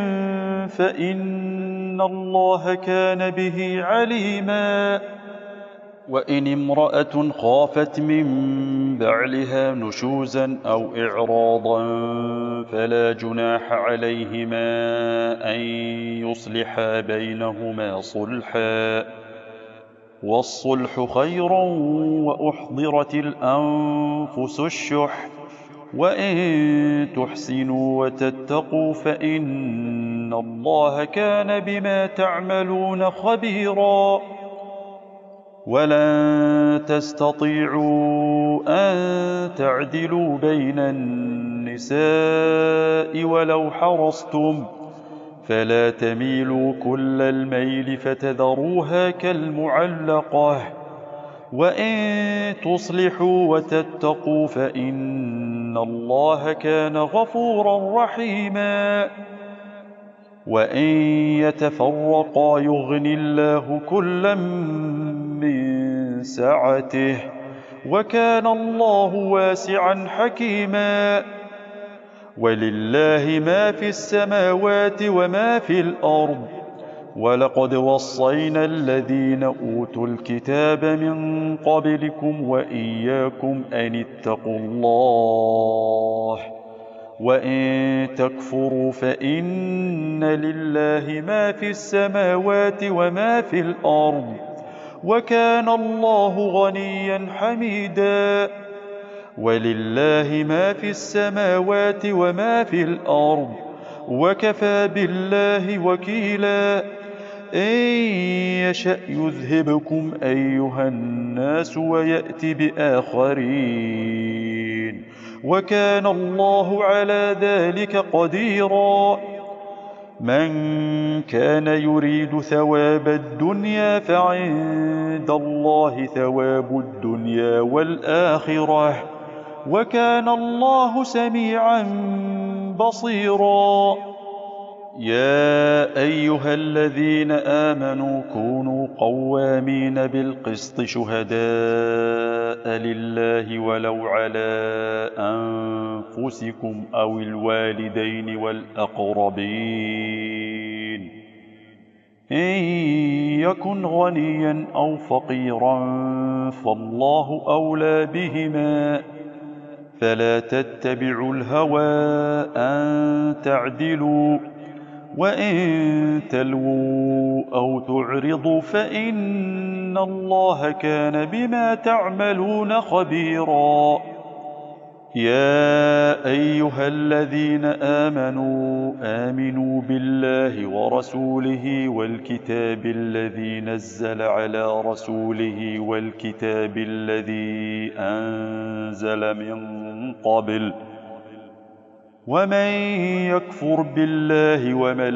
S1: فإن الله كان به عليما. وإن امرأة خافت من بعلها نشوزا أو إعراضا فلا جناح عليهما أن يصلحا بينهما صلحا والصلح خير وأحضرت الأنفس الشح وإن تحسنوا وتتقوا فإن الله كان بما تعملون خبيرا. ولن تستطيعوا أن تعدلوا بين النساء ولو حرصتم فلا تميلوا كل الميل فتذروها كالمعلقة. وإن تصلحوا وتتقوا فإن الله كان غفورا رحيما. وإن يتفرقا يغن الله كلا من سعته وكان الله واسعا حكيما. ولله ما في السماوات وما في الأرض ولقد وصينا الذين أوتوا الكتاب من قبلكم وإياكم أن اتقوا الله وإن تكفروا فإن لله ما في السماوات وما في الأرض وكان الله غنيا حميدا. ولله ما في السماوات وما في الأرض وكفى بالله وكيلا. إن يشأ يذهبكم أيها الناس ويأت بآخرين وكان الله على ذلك قديرا. من كان يريد ثواب الدنيا فعند الله ثواب الدنيا والآخرة وكان الله سميعا بصيرا. يا أيها الذين آمنوا كونوا قوامين بالقسط شهداء لله ولو على أنفسكم أو الوالدين والأقربين إن يكن غنيا أو فقيرا فالله أولى بهما فلا تتبعوا الهوى أن تعدلوا وإن تلووا أو تعرضوا فإن الله كان بما تعملون خبيرا. يا أيها الذين آمنوا بالله ورسوله والكتاب الذي نزل على رسوله والكتاب الذي أنزل من قبل ومن يكفر بالله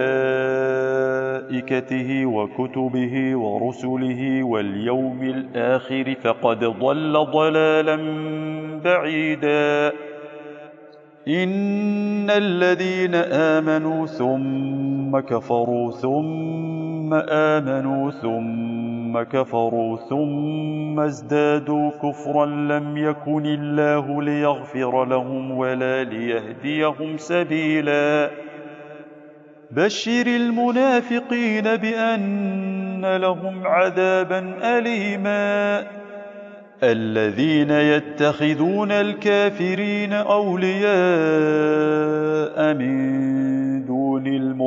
S1: وملائكته وكتبه ورسله واليوم الآخر فقد ضل ضلالا بعيدا. إن الذين آمنوا ثم كفروا ثم آمنوا ثم كفروا ثم ازدادوا كفرا لم يكن الله ليغفر لهم ولا ليهديهم سبيلا. بشر المنافقين بأن لهم عذابا أليما. الذين يتخذون الكافرين أولياء من دون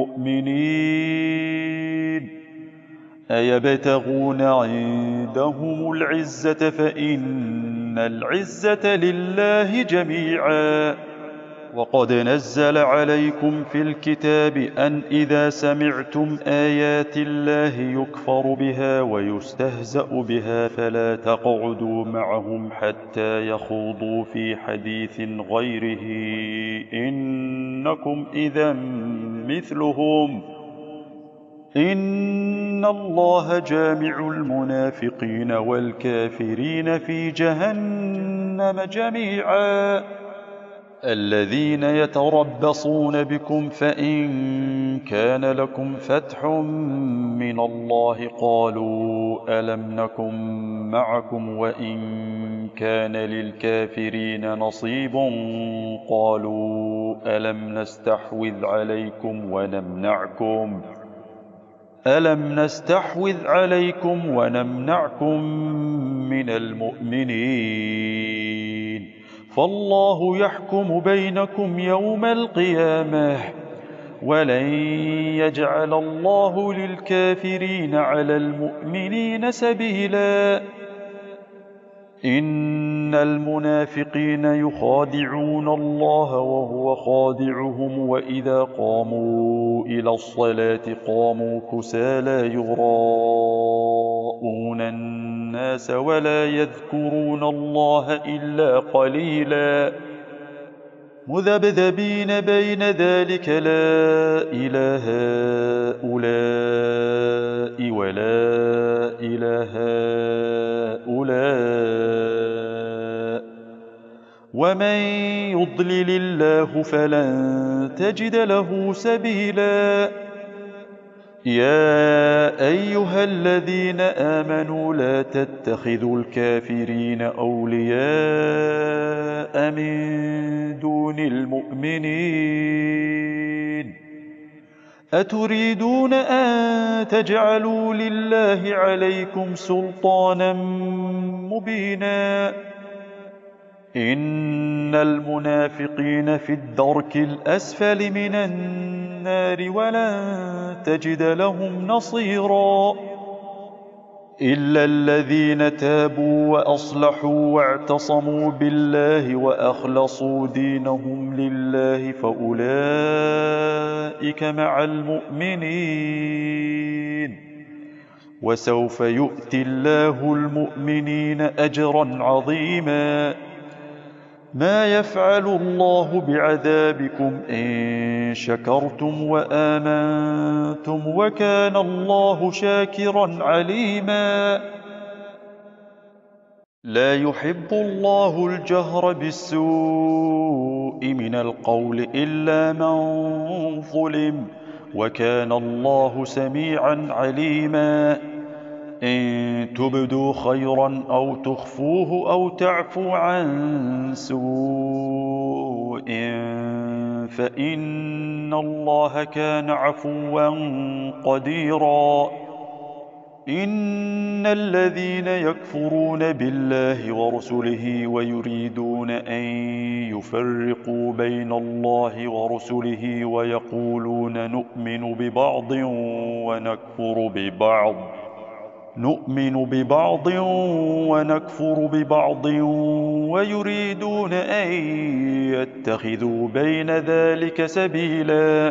S1: المؤمنين أيبتغون عندهم العزة فإن العزة لله جميعا. وقد نزل عليكم في الكتاب أن إذا سمعتم آيات الله يكفر بها ويستهزأ بها فلا تقعدوا معهم حتى يخوضوا في حديث غيره إنكم إذا مثلهم إن الله جامع المنافقين والكافرين في جهنم جميعا. الذين يتربصون بكم فإن كان لكم فتح من الله قالوا ألم نكن معكم وإن كان للكافرين نصيب قالوا ألم نستحوذ عليكم ونمنعكم من المؤمنين فالله يحكم بينكم يوم القيامة ولن يجعل الله للكافرين على المؤمنين سبيلا. إن المنافقين يخادعون الله وهو خادعهم وإذا قاموا إلى الصلاة قاموا كسالى يراءون الناس ولا يذكرون الله إلا قليلا مذبذبين بين ذلك لا إله هؤلاء ولا إله هؤلاء ومن يضلل الله فلن تجد له سبيلا. يا أيها الذين آمنوا لا تتخذوا الكافرين أولياء من دون المؤمنين أتريدون أن تجعلوا لله عليكم سلطانا مبينا. إن المنافقين في الدرك الأسفل من النار ولن تجد لهم نصيرا إلا الذين تابوا وأصلحوا واعتصموا بالله وأخلصوا دينهم لله فأولئك مع المؤمنين وسوف يؤتي الله المؤمنين أجرا عظيما. ما يفعل الله بعذابكم إن شكرتم وآمنتم وكان الله شاكرا عليما. لا يحب الله الجهر بالسوء من القول إلا من ظلم، وكان الله سميعا عليما. إن تبدوا خيرا أو تخفوه أو تعفو عن سوء فإن الله كان عفوا قديرا. إن الذين يكفرون بالله ورسله ويريدون أن يفرقوا بين الله ورسله ويقولون نؤمن ببعض ونكفر ببعض ويريدون أن يتخذوا بين ذلك سبيلا،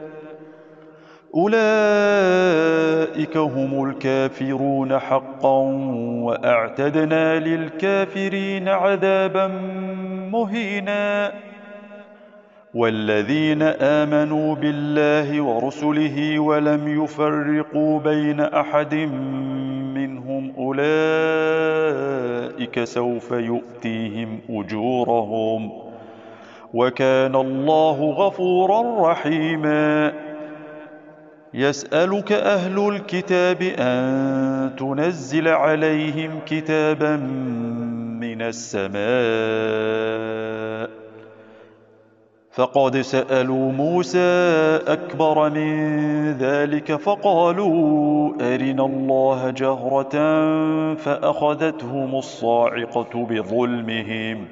S1: أولئك هم الكافرون حقا، وأعتدنا للكافرين عذابا مهينا. والذين آمنوا بالله ورسله ولم يفرقوا بين أحد منهم أولئك سوف يؤتيهم أجورهم، وكان الله غفورا رحيما. يسألك أهل الكتاب أن تنزل عليهم كتابا من السماء، فقد سألوا موسى أكبر من ذلك فقالوا أرنا الله جهرة فأخذتهم الصاعقة بظلمهم،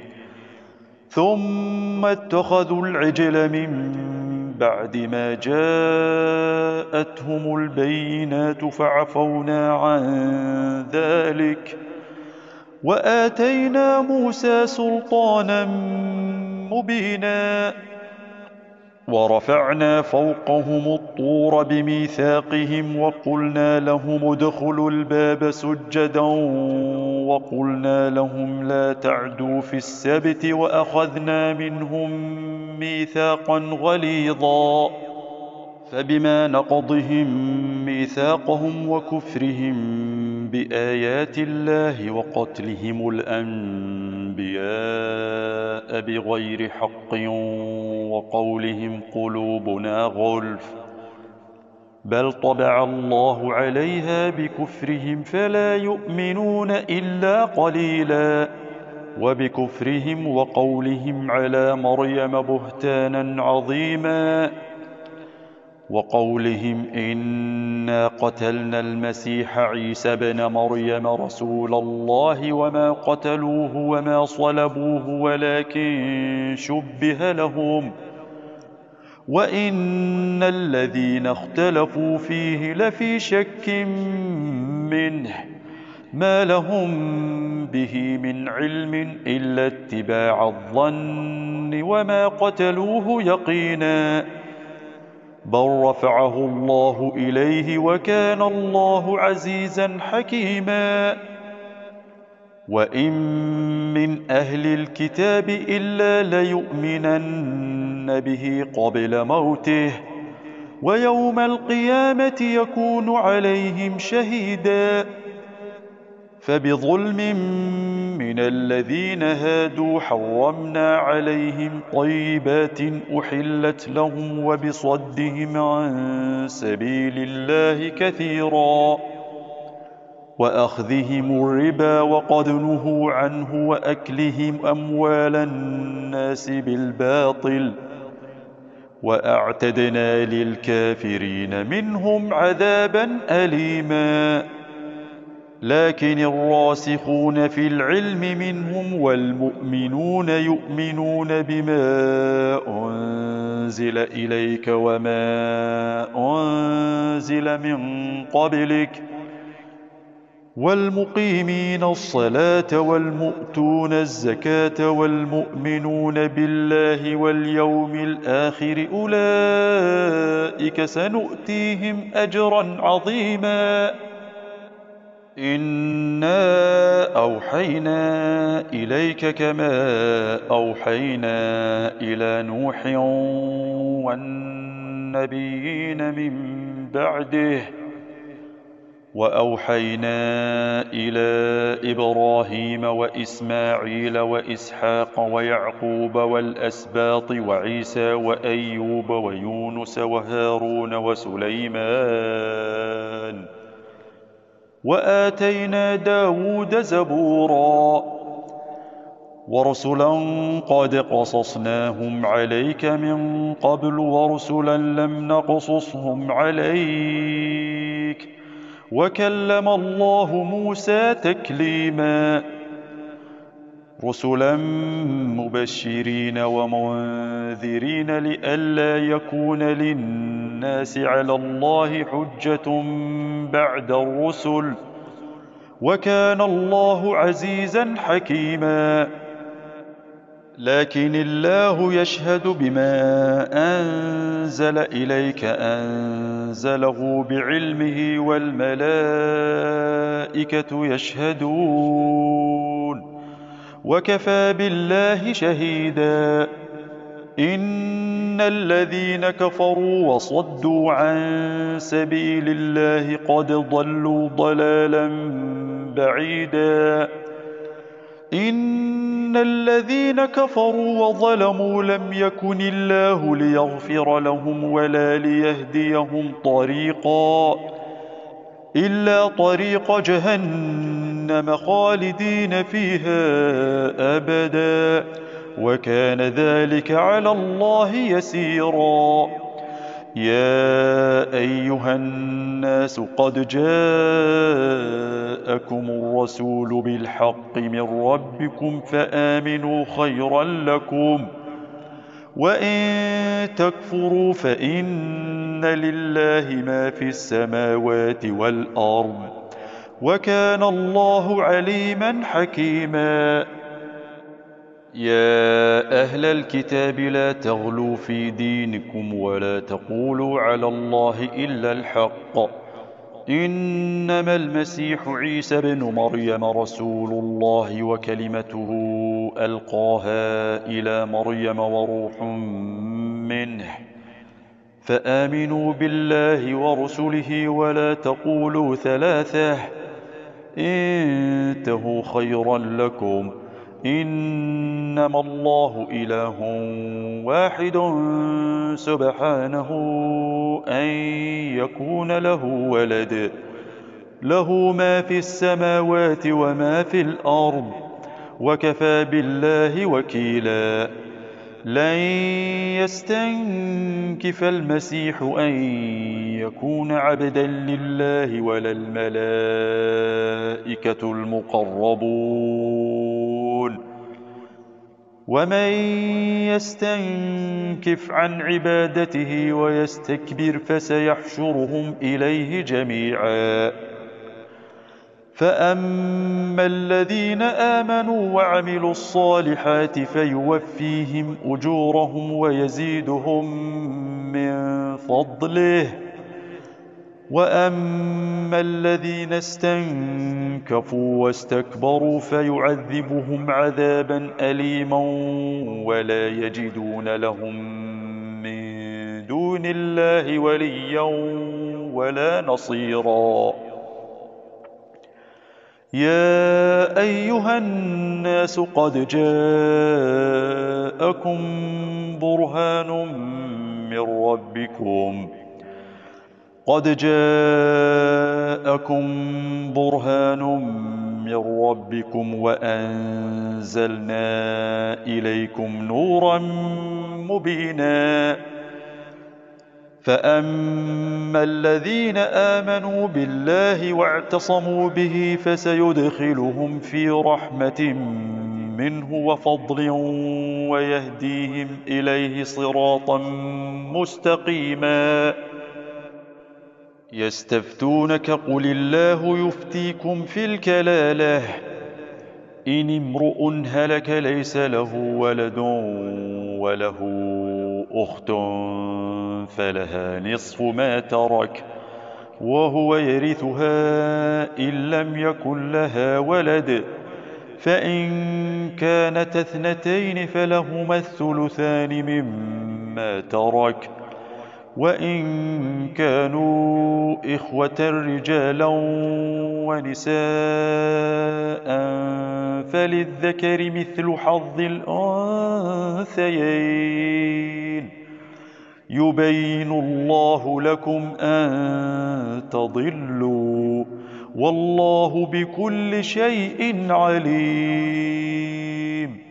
S1: ثم اتخذوا العجل من بعد ما جاءتهم البينات فعفونا عن ذلك، وآتينا موسى سلطانا مبينا. ورفعنا فوقهم الطور بميثاقهم وقلنا لهم ادخلوا الباب سجدا وقلنا لهم لا تعدوا في السبت وأخذنا منهم ميثاقا غليظا، فبما نقضهم ميثاقهم وكفرهم بآيات الله وقتلهم الأنبياء بغير حق وقولهم قلوبنا غلف، بل طبع الله عليها بكفرهم فلا يؤمنون إلا قليلا، وبكفرهم وقولهم على مريم بهتانا عظيما، وقولهم إنا قتلنا المسيح عيسى ابن مريم رسول الله وما قتلوه وما صلبوه ولكن شبه لهم، وإن الذين اختلفوا فيه لفي شك منه، ما لهم به من علم إلا اتباع الظن وما قتلوه يقينا، بل رفعه الله إليه وكان الله عزيزا حكيما. وإن من أهل الكتاب إلا ليؤمنن به قبل موته، ويوم القيامة يكون عليهم شهيدا. فبظلم من الذين هادوا حرمنا عليهم طيبات أحلت لهم وبصدهم عن سبيل الله كثيرا، وأخذهم الربا وقد نهوا عنه وأكلهم أموال الناس بالباطل، وأعتدنا للكافرين منهم عذابا أليما. لكن الراسخون في العلم منهم والمؤمنون يؤمنون بما أنزل إليك وما أنزل من قبلك، والمقيمين الصلاة والمؤتون الزكاة والمؤمنون بالله واليوم الآخر أولئك سنؤتيهم أجرا عظيما. إنا أوحينا إليك كما أوحينا إلى نوح والنبيين من بعده وأوحينا إلى إبراهيم وإسماعيل وإسحاق ويعقوب والأسباط وعيسى وأيوب ويونس وهارون وسليمان وآتينا داود زبورا ورسلا قد قصصناهم عليك من قبل ورسلا لم نقصصهم عليك وكلم الله موسى تكليما رسلا مبشرين ومنذرين لئلا يكون للناس على الله حجة بعد الرسل وكان الله عزيزا حكيما لكن الله يشهد بما أنزل إليك أنزله بعلمه والملائكة يشهدون وكفى بالله شهيدا إن الذين كفروا وصدوا عن سبيل الله قد ضلوا ضلالا بعيدا إن الذين كفروا وظلموا لم يكن الله ليغفر لهم ولا ليهديهم طريقا إلا طريق جهنم خالدين فيها أبدا وكان ذلك على الله يسيرا يا أيها الناس قد جاءكم الرسول بالحق من ربكم فآمنوا خيرا لكم وإن تكفروا فإن لله ما في السماوات والأرض وكان الله عليما حكيما يا أهل الكتاب لا تغلوا في دينكم ولا تقولوا على الله إلا الحق إنما المسيح عيسى بن مريم رسول الله وكلمته ألقاها إلى مريم وروح منه فآمنوا بالله ورسله ولا تقولوا ثلاثة انتهوا خيرا لكم إنما الله إله واحد سبحانه أن يكون له ولد له ما في السماوات وما في الأرض وكفى بالله وكيلا لن يستنكف المسيح أن يكون عبدا لله ولا الملائكة المقربون ومن يستنكف عن عبادته ويستكبر فسيحشرهم إليه جميعا فأما الذين آمنوا وعملوا الصالحات فيوفيهم أجورهم ويزيدهم من فضله وأما الذين استنكفوا واستكبروا فيعذبهم عذابا أليما ولا يجدون لهم من دون الله وليا ولا نصيرا يا أيها الناس قد جاءكم برهان من ربكم وأنزلنا إليكم نورا مبينا فأما الذين آمنوا بالله واعتصموا به فسيدخلهم في رحمة منه وفضل ويهديهم إليه صراطا مستقيما يستفتونك قل الله يفتيكم في الكلالة إن امرؤ هلك ليس له ولد وله أخت فلها نصف ما ترك وهو يرثها إن لم يكن لها ولد فإن كانت اثنتين فلهما الثلثان مما ترك وإن كانوا إخوة رجالا ونساء فللذكر مثل حظ الأنثيين يبين الله لكم أن تضلوا والله بكل شيء عليم